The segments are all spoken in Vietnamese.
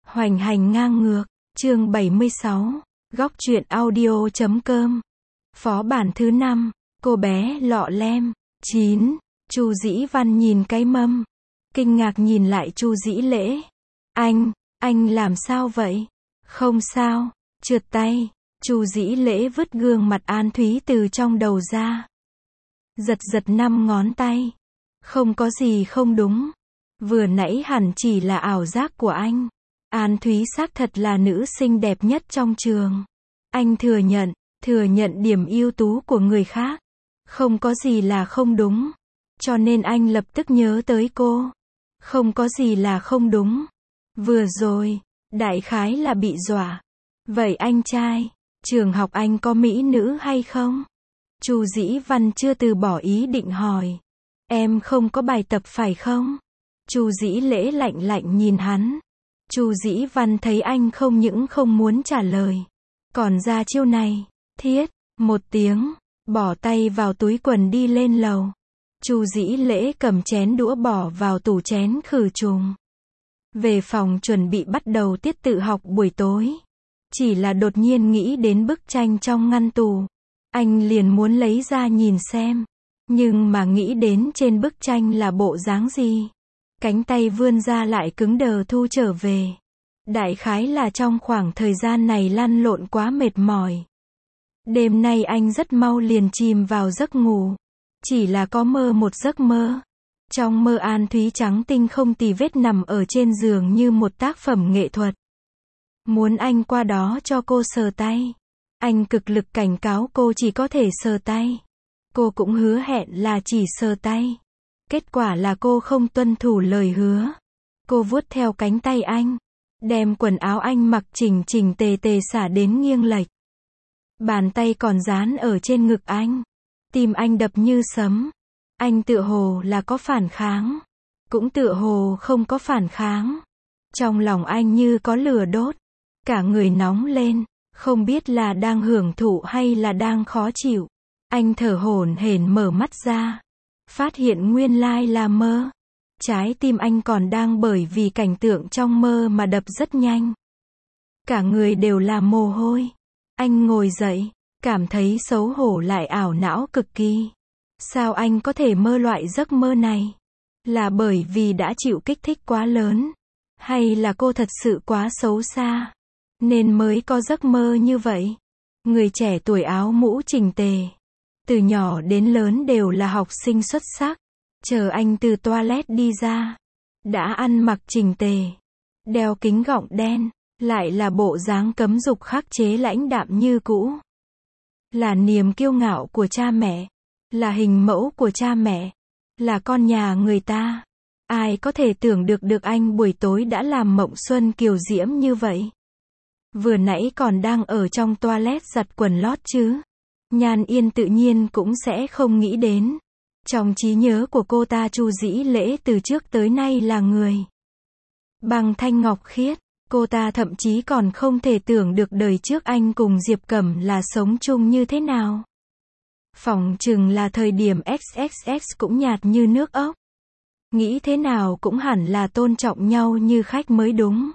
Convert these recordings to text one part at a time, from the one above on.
Hoành hành ngang ngược, chương 76, góc truyện audio.com. Phó bản thứ 5, cô bé lọ lem. 9. Chu Dĩ Văn nhìn cái mâm, kinh ngạc nhìn lại Chu Dĩ Lễ. Anh làm sao vậy? Không sao, trượt tay. Chu Dĩ Lễ vứt gương mặt An Thúy từ trong đầu ra. Giật 5 ngón tay. Không có gì không đúng. Vừa nãy hẳn chỉ là ảo giác của anh. An Thúy xác thật là nữ xinh đẹp nhất trong trường. Anh thừa nhận điểm ưu tú của người khác. Không có gì là không đúng. Cho nên anh lập tức nhớ tới cô. Không có gì là không đúng. Vừa rồi, đại khái là bị dọa. Vậy anh trai, trường học anh có mỹ nữ hay không? Chu Dĩ Văn chưa từ bỏ ý định hỏi. Em không có bài tập phải không? Chu Dĩ Lễ lạnh nhìn hắn. Chu Dĩ Văn thấy anh không những không muốn trả lời, còn ra chiêu này. Thiết, một tiếng, bỏ tay vào túi quần đi lên lầu. Chu Dĩ Lễ cầm chén đũa bỏ vào tủ chén khử trùng. Về phòng chuẩn bị bắt đầu tiết tự học buổi tối. Chỉ là đột nhiên nghĩ đến bức tranh trong ngăn tủ. Anh liền muốn lấy ra nhìn xem. Nhưng mà nghĩ đến trên bức tranh là bộ dáng gì. Cánh tay vươn ra lại cứng đờ thu trở về. Đại khái là trong khoảng thời gian này lăn lộn quá mệt mỏi. Đêm nay anh rất mau liền chìm vào giấc ngủ. Chỉ là có mơ một giấc mơ. Trong mơ An Thúy trắng tinh không tì vết nằm ở trên giường như một tác phẩm nghệ thuật. Muốn anh qua đó cho cô sờ tay. Anh cực lực cảnh cáo cô chỉ có thể sờ tay. Cô cũng hứa hẹn là chỉ sờ tay. Kết quả là cô không tuân thủ lời hứa. Cô vuốt theo cánh tay anh, đem quần áo anh mặc chỉnh tề xả đến nghiêng lệch. Bàn tay còn dán ở trên ngực anh. Tim anh đập như sấm. Anh tựa hồ là có phản kháng, cũng tựa hồ không có phản kháng. Trong lòng anh như có lửa đốt. Cả người nóng lên, không biết là đang hưởng thụ hay là đang khó chịu. Anh thở hổn hển mở mắt ra. Phát hiện nguyên lai là mơ. Trái tim anh còn đang bởi vì cảnh tượng trong mơ mà đập rất nhanh. Cả người đều là mồ hôi. Anh ngồi dậy, cảm thấy xấu hổ lại ảo não cực kỳ. Sao anh có thể mơ loại giấc mơ này? Là bởi vì đã chịu kích thích quá lớn? Hay là cô thật sự quá xấu xa, nên mới có giấc mơ như vậy? Người trẻ tuổi áo mũ chỉnh tề. Từ nhỏ đến lớn đều là học sinh xuất sắc. Chờ anh từ toilet đi ra, đã ăn mặc chỉnh tề, đeo kính gọng đen, lại là bộ dáng cấm dục khắc chế lãnh đạm như cũ. Là niềm kiêu ngạo của cha mẹ, là hình mẫu của cha mẹ, là con nhà người ta. Ai có thể tưởng được anh buổi tối đã làm mộng xuân kiều diễm như vậy? Vừa nãy còn đang ở trong toilet giặt quần lót chứ. Nhan Yên tự nhiên cũng sẽ không nghĩ đến. Trong trí nhớ của cô ta Chu Dĩ Lễ từ trước tới nay là người bằng thanh ngọc khiết. Cô ta thậm chí còn không thể tưởng được đời trước anh cùng Diệp Cẩm là sống chung như thế nào. Phỏng chừng là thời điểm XXX cũng nhạt như nước ốc. Nghĩ thế nào cũng hẳn là tôn trọng nhau như khách mới đúng.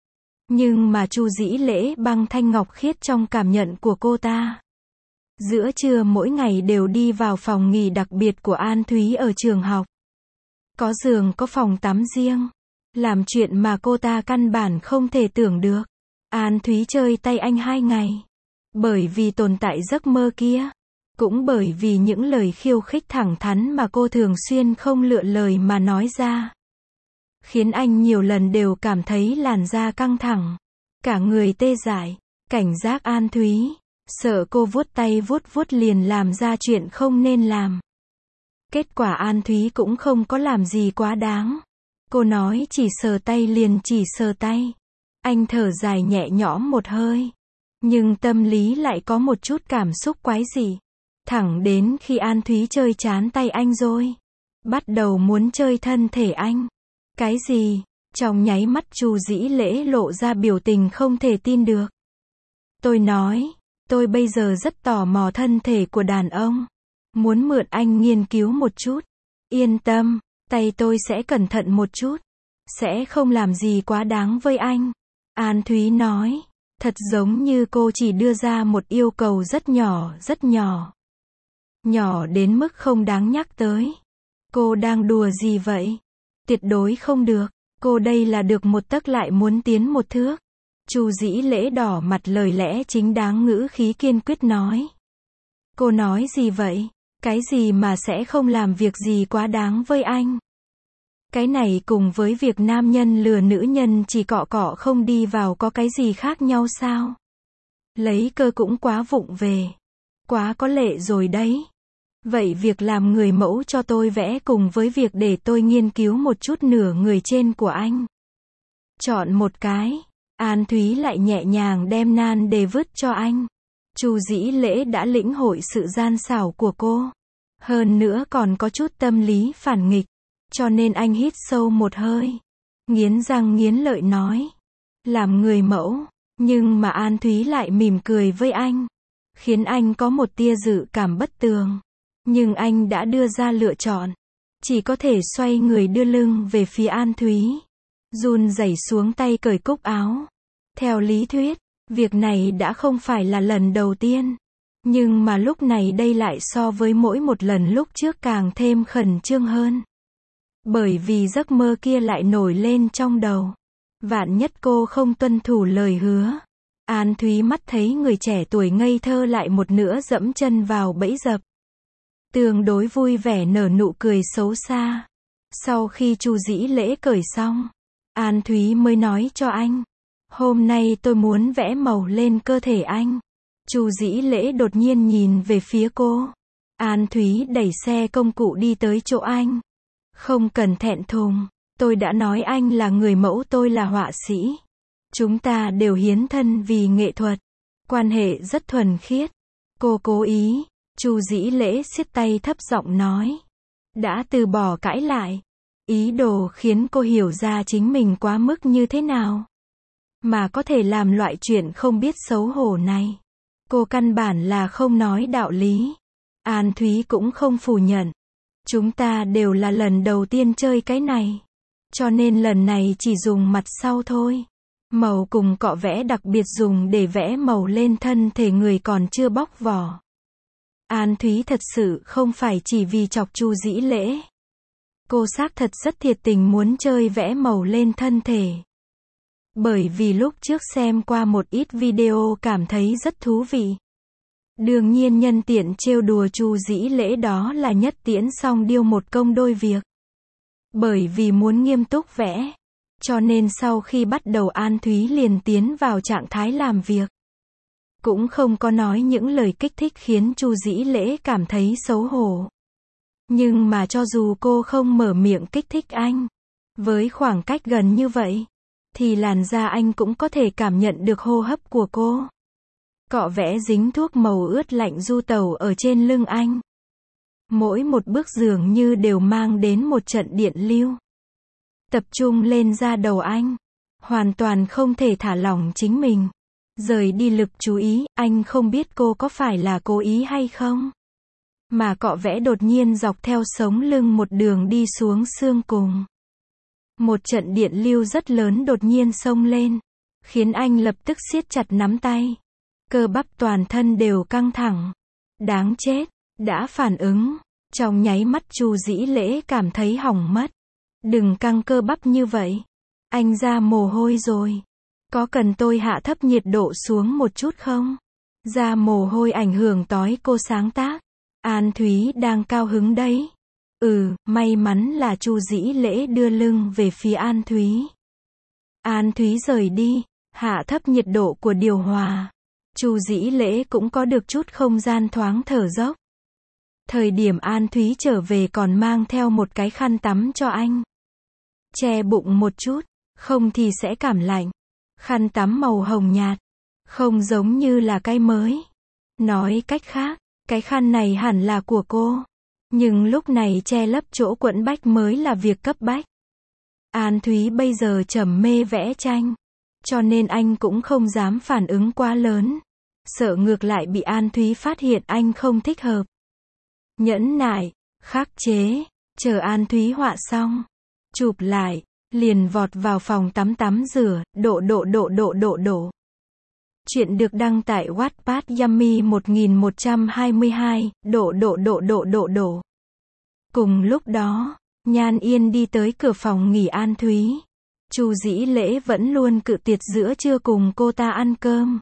Nhưng mà Chu Dĩ Lễ bằng thanh ngọc khiết trong cảm nhận của cô ta. Giữa trưa mỗi ngày đều đi vào phòng nghỉ đặc biệt của An Thúy ở trường học. Có giường có phòng tắm riêng. Làm chuyện mà cô ta căn bản không thể tưởng được. An Thúy chơi tay anh 2 ngày. Bởi vì tồn tại giấc mơ kia. Cũng bởi vì những lời khiêu khích thẳng thắn mà cô thường xuyên không lựa lời mà nói ra. Khiến anh nhiều lần đều cảm thấy làn da căng thẳng. Cả người tê dại. Cảnh giác An Thúy. Sợ cô vuốt tay vuốt liền làm ra chuyện không nên làm. Kết quả An Thúy cũng không có làm gì quá đáng. Cô nói chỉ sờ tay liền chỉ sờ tay. Anh thở dài nhẹ nhõm một hơi. Nhưng tâm lý lại có một chút cảm xúc quái dị. Thẳng đến khi An Thúy chơi chán tay anh rồi. Bắt đầu muốn chơi thân thể anh. Cái gì? Trong nháy mắt Chu Dĩ Lễ lộ ra biểu tình không thể tin được. Tôi nói, tôi bây giờ rất tò mò thân thể của đàn ông. Muốn mượn anh nghiên cứu một chút. Yên tâm, tay tôi sẽ cẩn thận một chút. Sẽ không làm gì quá đáng với anh. An Thúy nói. Thật giống như cô chỉ đưa ra một yêu cầu rất nhỏ, rất nhỏ. Nhỏ đến mức không đáng nhắc tới. Cô đang đùa gì vậy? Tuyệt đối không được. Cô đây là được một tấc lại muốn tiến một thước. Chu Dĩ Lễ đỏ mặt lời lẽ chính đáng ngữ khí kiên quyết nói. Cô nói gì vậy? Cái gì mà sẽ không làm việc gì quá đáng với anh? Cái này cùng với việc nam nhân lừa nữ nhân chỉ cọ cọ không đi vào có cái gì khác nhau sao? Lấy cơ cũng quá vụng về. Quá có lệ rồi đấy. Vậy việc làm người mẫu cho tôi vẽ cùng với việc để tôi nghiên cứu một chút nửa người trên của anh. Chọn một cái. An Thúy lại nhẹ nhàng đem nan đề vứt cho anh. Chu Dĩ Lễ đã lĩnh hội sự gian xảo của cô. Hơn nữa còn có chút tâm lý phản nghịch. Cho nên anh hít sâu một hơi. Nghiến răng nghiến lợi nói. Làm người mẫu. Nhưng mà An Thúy lại mỉm cười với anh. Khiến anh có một tia dự cảm bất tường. Nhưng anh đã đưa ra lựa chọn. Chỉ có thể xoay người đưa lưng về phía An Thúy. Run rẩy xuống tay cởi cúc áo. Theo lý thuyết, việc này đã không phải là lần đầu tiên. Nhưng mà lúc này đây lại so với mỗi một lần lúc trước càng thêm khẩn trương hơn. Bởi vì giấc mơ kia lại nổi lên trong đầu. Vạn nhất cô không tuân thủ lời hứa. An Thúy mắt thấy người trẻ tuổi ngây thơ lại một nữa dẫm chân vào bẫy dập. Tương đối vui vẻ nở nụ cười xấu xa. Sau khi Chu Dĩ Lễ cởi xong, An Thúy mới nói cho anh. Hôm nay tôi muốn vẽ màu lên cơ thể anh. Chu Dĩ Lễ đột nhiên nhìn về phía cô. An Thúy đẩy xe công cụ đi tới chỗ anh. Không cần thẹn thùng. Tôi đã nói anh là người mẫu, tôi là họa sĩ. Chúng ta đều hiến thân vì nghệ thuật. Quan hệ rất thuần khiết. Cô cố ý. Chu Dĩ Lễ siết tay thấp giọng nói. Đã từ bỏ cãi lại. Ý đồ khiến cô hiểu ra chính mình quá mức như thế nào. Mà có thể làm loại chuyện không biết xấu hổ này. Cô căn bản là không nói đạo lý. An Thúy cũng không phủ nhận. Chúng ta đều là lần đầu tiên chơi cái này. Cho nên lần này chỉ dùng mặt sau thôi. Màu cùng cọ vẽ đặc biệt dùng để vẽ màu lên thân thể người còn chưa bóc vỏ. An Thúy thật sự không phải chỉ vì chọc Chu Dĩ Lễ. Cô xác thật rất thiệt tình muốn chơi vẽ màu lên thân thể. Bởi vì lúc trước xem qua một ít video cảm thấy rất thú vị. Đương nhiên nhân tiện trêu đùa Chu Dĩ Lễ đó là nhất tiễn song điêu một công đôi việc. Bởi vì muốn nghiêm túc vẽ. Cho nên sau khi bắt đầu An Thúy liền tiến vào trạng thái làm việc. Cũng không có nói những lời kích thích khiến Chu Dĩ Lễ cảm thấy xấu hổ. Nhưng mà cho dù cô không mở miệng kích thích anh, với khoảng cách gần như vậy, thì làn da anh cũng có thể cảm nhận được hô hấp của cô. Cọ vẽ dính thuốc màu ướt lạnh du tẩu ở trên lưng anh. Mỗi một bước dường như đều mang đến một trận điện lưu. Tập trung lên da đầu anh. Hoàn toàn không thể thả lỏng chính mình. Rời đi lực chú ý, anh không biết cô có phải là cố ý hay không. Mà cọ vẽ đột nhiên dọc theo sống lưng một đường đi xuống xương cùng. Một trận điện lưu rất lớn đột nhiên xông lên. Khiến anh lập tức siết chặt nắm tay. Cơ bắp toàn thân đều căng thẳng. Đáng chết, đã phản ứng. Trong nháy mắt Chu Dĩ Lễ cảm thấy hỏng mất. Đừng căng cơ bắp như vậy. Anh ra mồ hôi rồi. Có cần tôi hạ thấp nhiệt độ xuống một chút không? Ra mồ hôi ảnh hưởng tới cô sáng tác. An Thúy đang cao hứng đấy. May mắn là Chu Dĩ Lễ đưa lưng về phía An Thúy. An Thúy rời đi, hạ thấp nhiệt độ của điều hòa. Chu Dĩ Lễ cũng có được chút không gian thoáng thở dốc. Thời điểm An Thúy trở về còn mang theo một cái khăn tắm cho anh. Che bụng một chút, không thì sẽ cảm lạnh. Khăn tắm màu hồng nhạt, không giống như là cái mới. Nói cách khác, cái khăn này hẳn là của cô. Nhưng lúc này che lấp chỗ quẫn bách mới là việc cấp bách. An Thúy bây giờ trầm mê vẽ tranh. Cho nên anh cũng không dám phản ứng quá lớn. Sợ ngược lại bị An Thúy phát hiện anh không thích hợp. Nhẫn nại, khắc chế, chờ An Thúy họa xong. Chụp lại, liền vọt vào phòng tắm tắm rửa, đổ. Chuyện được đăng tại Wattpad Yummy 1122, đổ. Cùng lúc đó, Nhan Yên đi tới cửa phòng nghỉ An Thúy. Chu Dĩ Lễ vẫn luôn cự tuyệt giữa trưa cùng cô ta ăn cơm.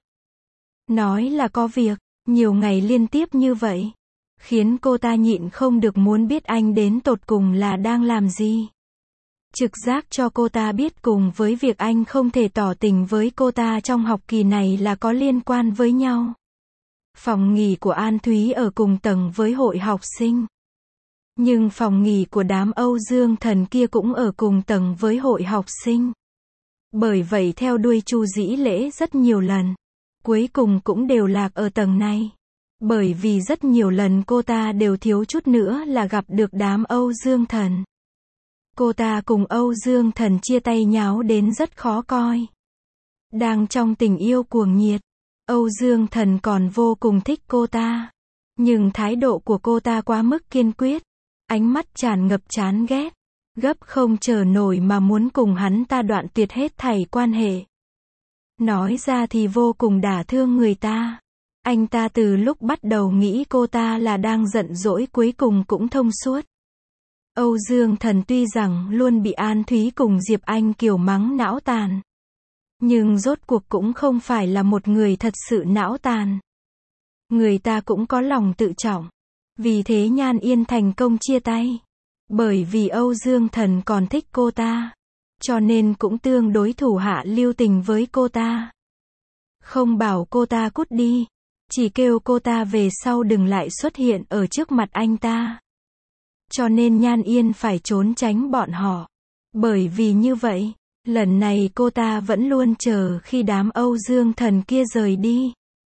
Nói là có việc, nhiều ngày liên tiếp như vậy, khiến cô ta nhịn không được muốn biết anh đến tột cùng là đang làm gì. Trực giác cho cô ta biết cùng với việc anh không thể tỏ tình với cô ta trong học kỳ này là có liên quan với nhau. Phòng nghỉ của An Thúy ở cùng tầng với hội học sinh. Nhưng phòng nghỉ của đám Âu Dương Thần kia cũng ở cùng tầng với hội học sinh. Bởi vậy theo đuôi Chu Dĩ Lễ rất nhiều lần, cuối cùng cũng đều lạc ở tầng này. Bởi vì rất nhiều lần cô ta đều thiếu chút nữa là gặp được đám Âu Dương Thần. Cô ta cùng Âu Dương Thần chia tay nháo đến rất khó coi. Đang trong tình yêu cuồng nhiệt, Âu Dương Thần còn vô cùng thích cô ta. Nhưng thái độ của cô ta quá mức kiên quyết. Ánh mắt tràn ngập chán ghét. Gấp không chờ nổi mà muốn cùng hắn ta đoạn tuyệt hết thảy quan hệ. Nói ra thì vô cùng đả thương người ta. Anh ta từ lúc bắt đầu nghĩ cô ta là đang giận dỗi cuối cùng cũng thông suốt. Âu Dương Thần tuy rằng luôn bị An Thúy cùng Diệp Anh Kiều mắng não tàn. Nhưng rốt cuộc cũng không phải là một người thật sự não tàn. Người ta cũng có lòng tự trọng. Vì thế Nhan Yên thành công chia tay. Bởi vì Âu Dương Thần còn thích cô ta. Cho nên cũng tương đối thủ hạ lưu tình với cô ta. Không bảo cô ta cút đi. Chỉ kêu cô ta về sau đừng lại xuất hiện ở trước mặt anh ta. Cho nên Nhan Yên phải trốn tránh bọn họ. Bởi vì như vậy, lần này cô ta vẫn luôn chờ khi đám Âu Dương Thần kia rời đi.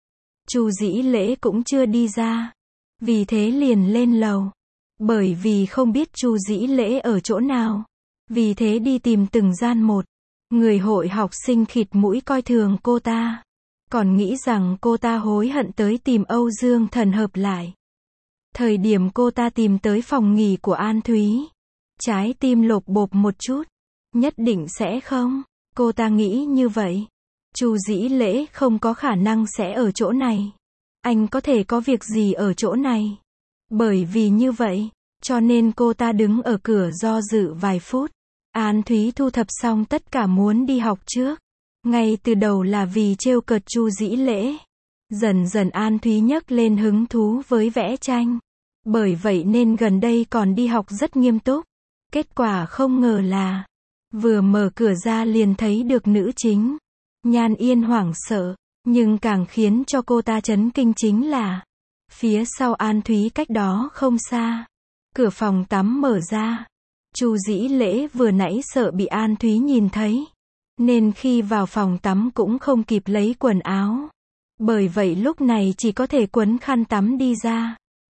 Chu Dĩ Lễ cũng chưa đi ra. Vì thế liền lên lầu. Bởi vì không biết Chu Dĩ Lễ ở chỗ nào. Vì thế đi tìm từng gian một. Người hội học sinh khịt mũi coi thường cô ta. Còn nghĩ rằng cô ta hối hận tới tìm Âu Dương Thần hợp lại. Thời điểm cô ta tìm tới phòng nghỉ của An Thúy. Trái tim lộp bộp một chút. Nhất định sẽ không. Cô ta nghĩ như vậy. Chu Dĩ Lễ không có khả năng sẽ ở chỗ này. Anh có thể có việc gì ở chỗ này. Bởi vì như vậy, cho nên cô ta đứng ở cửa do dự vài phút. An Thúy thu thập xong tất cả muốn đi học trước. Ngay từ đầu là vì trêu cợt Chu Dĩ Lễ. Dần dần An Thúy nhấc lên hứng thú với vẽ tranh. Bởi vậy nên gần đây còn đi học rất nghiêm túc. Kết quả không ngờ là, vừa mở cửa ra liền thấy được nữ chính. Nhan Yên hoảng sợ, nhưng càng khiến cho cô ta chấn kinh chính là, phía sau An Thúy cách đó không xa. Cửa phòng tắm mở ra. Chu Dĩ Lễ vừa nãy sợ bị An Thúy nhìn thấy. Nên khi vào phòng tắm cũng không kịp lấy quần áo. Bởi vậy lúc này chỉ có thể quấn khăn tắm đi ra.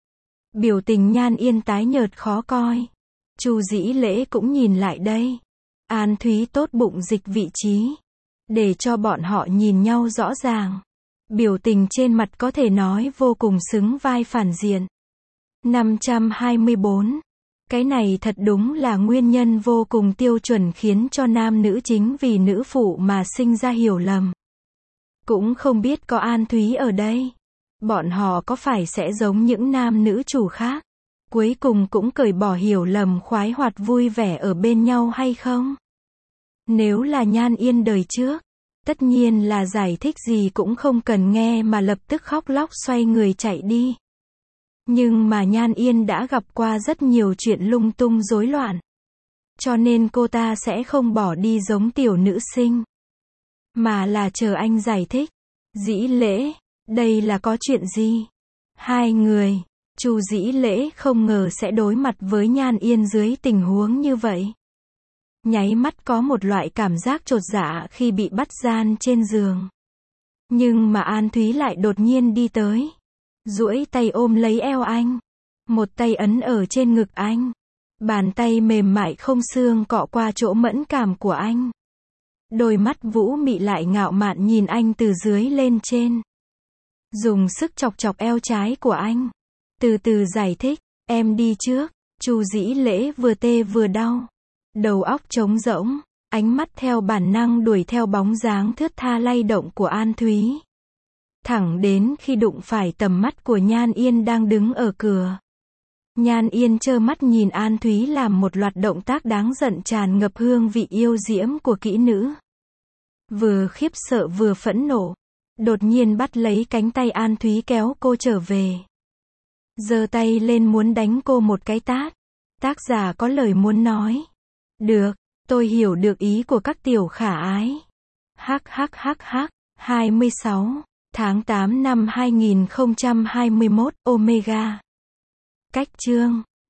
Biểu tình Nhan Yên tái nhợt khó coi. Chu Dĩ Lễ cũng nhìn lại đây. An Thúy tốt bụng dịch vị trí. Để cho bọn họ nhìn nhau rõ ràng. Biểu tình trên mặt có thể nói vô cùng xứng vai phản diện. 524. Cái này thật đúng là nguyên nhân vô cùng tiêu chuẩn khiến cho nam nữ chính vì nữ phụ mà sinh ra hiểu lầm. Cũng không biết có An Thúy ở đây. Bọn họ có phải sẽ giống những nam nữ chủ khác. Cuối cùng cũng cởi bỏ hiểu lầm khoái hoạt vui vẻ ở bên nhau hay không? Nếu là Nhan Yên đời trước, tất nhiên là giải thích gì cũng không cần nghe mà lập tức khóc lóc xoay người chạy đi. Nhưng mà Nhan Yên đã gặp qua rất nhiều chuyện lung tung rối loạn. Cho nên cô ta sẽ không bỏ đi giống tiểu nữ sinh. Mà là chờ anh giải thích. Dĩ Lễ, đây là có chuyện gì? Hai người, Chu Dĩ Lễ không ngờ sẽ đối mặt với Nhan Yên dưới tình huống như vậy. Nháy mắt có một loại cảm giác chột dạ khi bị bắt gian trên giường. Nhưng mà An Thúy lại đột nhiên đi tới. Duỗi tay ôm lấy eo anh. Một tay ấn ở trên ngực anh. Bàn tay mềm mại không xương cọ qua chỗ mẫn cảm của anh. Đôi mắt vũ mị lại ngạo mạn nhìn anh từ dưới lên trên. Dùng sức chọc chọc eo trái của anh. Từ từ giải thích, em đi trước. Chu Dĩ Lễ vừa tê vừa đau. Đầu óc trống rỗng. ánh mắt theo bản năng đuổi theo bóng dáng thướt tha lay động của An Thúy. Thẳng đến khi đụng phải tầm mắt của Nhan Yên đang đứng ở cửa. Nhan Yên trơ mắt nhìn An Thúy làm một loạt động tác đáng giận tràn ngập hương vị yêu diễm của kỹ nữ. Vừa khiếp sợ vừa phẫn nộ. Đột nhiên bắt lấy cánh tay An Thúy kéo cô trở về. Giơ tay lên muốn đánh cô một cái tát. Tác giả có lời muốn nói. Được, tôi hiểu được ý của các tiểu khả ái. Hắc hắc hắc hắc. 26 tháng 8 năm 2021, Omega. Cách chương